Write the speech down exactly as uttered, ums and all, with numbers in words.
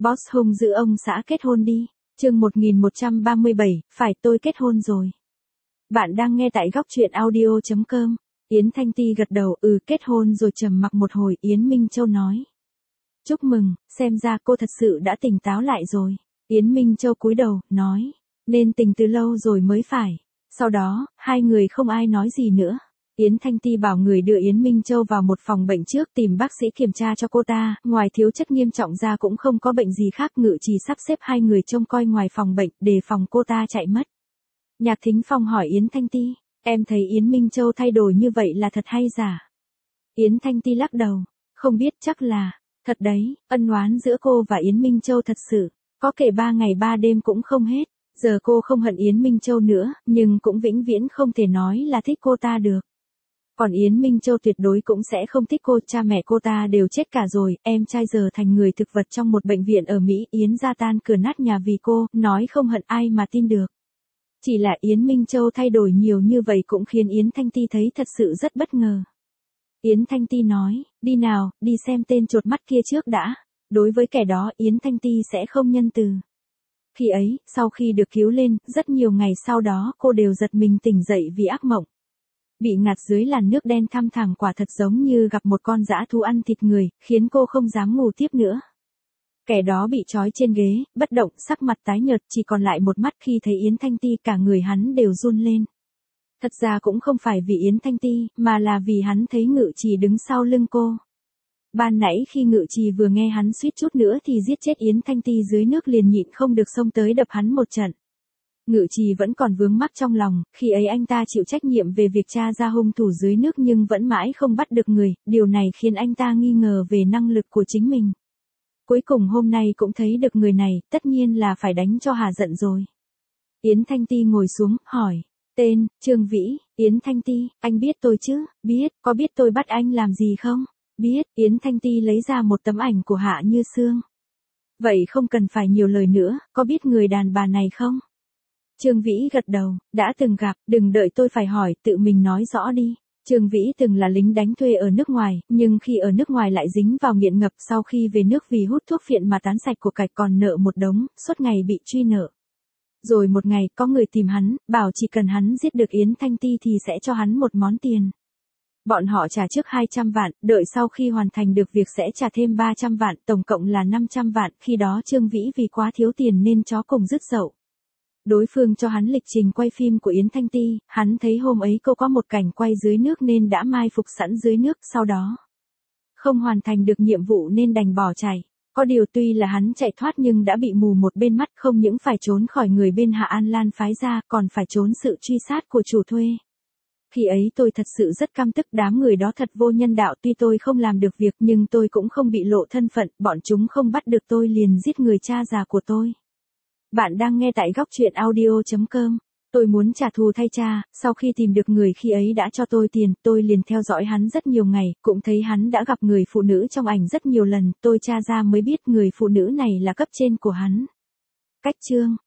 Boss hung dữ ông xã kết hôn đi. Chương một nghìn một trăm ba mươi bảy, phải tôi kết hôn rồi. Bạn đang nghe tại góc truyện audio chấm com. Yến Thanh Ti gật đầu, ừ kết hôn rồi, trầm mặc một hồi, Yến Minh Châu nói. Chúc mừng, xem ra cô thật sự đã tỉnh táo lại rồi. Yến Minh Châu cúi đầu, nói. Nên tỉnh từ lâu rồi mới phải. Sau đó, hai người không ai nói gì nữa. Yến Thanh Ti bảo người đưa Yến Minh Châu vào một phòng bệnh trước tìm bác sĩ kiểm tra cho cô ta, ngoài thiếu chất nghiêm trọng ra cũng không có bệnh gì khác. Ngự Trì sắp xếp hai người trông coi ngoài phòng bệnh, đề phòng cô ta chạy mất. Nhạc Thính Phong hỏi Yến Thanh Ti, em thấy Yến Minh Châu thay đổi như vậy là thật hay giả? Yến Thanh Ti lắc đầu, không biết, chắc là thật đấy, ân oán giữa cô và Yến Minh Châu thật sự, có kể ba ngày ba đêm cũng không hết. Giờ cô không hận Yến Minh Châu nữa, nhưng cũng vĩnh viễn không thể nói là thích cô ta được. Còn Yến Minh Châu tuyệt đối cũng sẽ không thích cô, cha mẹ cô ta đều chết cả rồi, em trai giờ thành người thực vật trong một bệnh viện ở Mỹ, Yến gia tan cửa nát nhà vì cô, nói không hận ai mà tin được. Chỉ là Yến Minh Châu thay đổi nhiều như vậy cũng khiến Yến Thanh Ti thấy thật sự rất bất ngờ. Yến Thanh Ti nói, đi nào, đi xem tên chột mắt kia trước đã. Đối với kẻ đó Yến Thanh Ti sẽ không nhân từ. Khi ấy, sau khi được cứu lên, rất nhiều ngày sau đó cô đều giật mình tỉnh dậy vì ác mộng. Bị ngạt dưới làn nước đen thăm thẳm, quả thật giống như gặp một con dã thú ăn thịt người, khiến cô không dám ngủ tiếp nữa. Kẻ đó bị trói trên ghế, bất động, sắc mặt tái nhợt, chỉ còn lại một mắt. Khi thấy Yến Thanh Ti cả người hắn đều run lên. Thật ra cũng không phải vì Yến Thanh Ti, mà là vì hắn thấy Ngự Trì đứng sau lưng cô. Ban nãy khi Ngự Trì vừa nghe hắn suýt chút nữa thì giết chết Yến Thanh Ti dưới nước liền nhịn không được xông tới đập hắn một trận. Ngự Trì vẫn còn vướng mắc trong lòng, khi ấy anh ta chịu trách nhiệm về việc tra ra hung thủ dưới nước nhưng vẫn mãi không bắt được người, điều này khiến anh ta nghi ngờ về năng lực của chính mình. Cuối cùng hôm nay cũng thấy được người này, tất nhiên là phải đánh cho hà giận rồi. Yến Thanh Ti ngồi xuống, hỏi, tên, Trương Vĩ. Yến Thanh Ti, anh biết tôi chứ? Biết, có biết tôi bắt anh làm gì không? Biết. Yến Thanh Ti lấy ra một tấm ảnh của Hạ Như Sương. Vậy không cần phải nhiều lời nữa, có biết người đàn bà này không? Trương Vĩ gật đầu, đã từng gặp, đừng đợi tôi phải hỏi, tự mình nói rõ đi. Trương Vĩ từng là lính đánh thuê ở nước ngoài, nhưng khi ở nước ngoài lại dính vào nghiện ngập, sau khi về nước vì hút thuốc phiện mà tán sạch của cải, còn nợ một đống, suốt ngày bị truy nợ. Rồi một ngày, có người tìm hắn, bảo chỉ cần hắn giết được Yến Thanh Ti thì sẽ cho hắn một món tiền. Bọn họ trả trước hai trăm vạn, đợi sau khi hoàn thành được việc sẽ trả thêm ba trăm vạn, tổng cộng là năm trăm vạn, khi đó Trương Vĩ vì quá thiếu tiền nên chó cùng dứt dậu. Đối phương cho hắn lịch trình quay phim của Yến Thanh Ti, hắn thấy hôm ấy cô có một cảnh quay dưới nước nên đã mai phục sẵn dưới nước, sau đó không hoàn thành được nhiệm vụ nên đành bỏ chạy. Có điều tuy là hắn chạy thoát nhưng đã bị mù một bên mắt, không những phải trốn khỏi người bên Hạ An Lan phái ra, còn phải trốn sự truy sát của chủ thuê. Khi ấy tôi thật sự rất căm tức, đám người đó thật vô nhân đạo, tuy tôi không làm được việc nhưng tôi cũng không bị lộ thân phận, bọn chúng không bắt được tôi liền giết người cha già của tôi. Bạn đang nghe tại góc truyện audio chấm com. Tôi muốn trả thù thay cha, sau khi tìm được người khi ấy đã cho tôi tiền, tôi liền theo dõi hắn rất nhiều ngày, cũng thấy hắn đã gặp người phụ nữ trong ảnh rất nhiều lần, tôi tra ra mới biết người phụ nữ này là cấp trên của hắn. Cách chương,